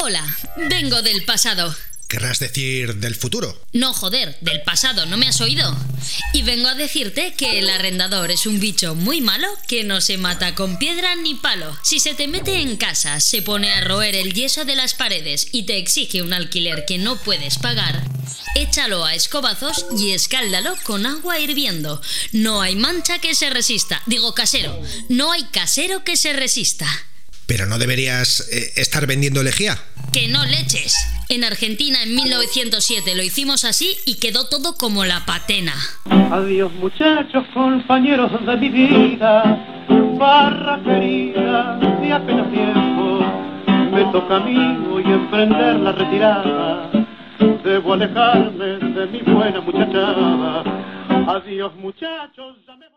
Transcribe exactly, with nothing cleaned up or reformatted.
Hola, vengo del pasado. ¿Querrás decir del futuro? No, joder, del pasado, ¿no me has oído? Y vengo a decirte que el arrendador es un bicho muy malo que no se mata con piedra ni palo. Si se te mete en casa, se pone a roer el yeso de las paredes y te exige un alquiler que no puedes pagar, échalo a escobazos y escáldalo con agua hirviendo. No hay mancha que se resista. Digo casero, no hay casero que se resista. ¿Pero no deberías eh, estar vendiendo lejía? ¡Que no leches! En Argentina en mil novecientos siete lo hicimos así y quedó todo como la patena. Adiós muchachos, compañeros de mi vida, barra querida, de apenas tiempo, me toca a mí hoy emprender la retirada, debo alejarme de mi buena muchachada. Adiós muchachos, ya me...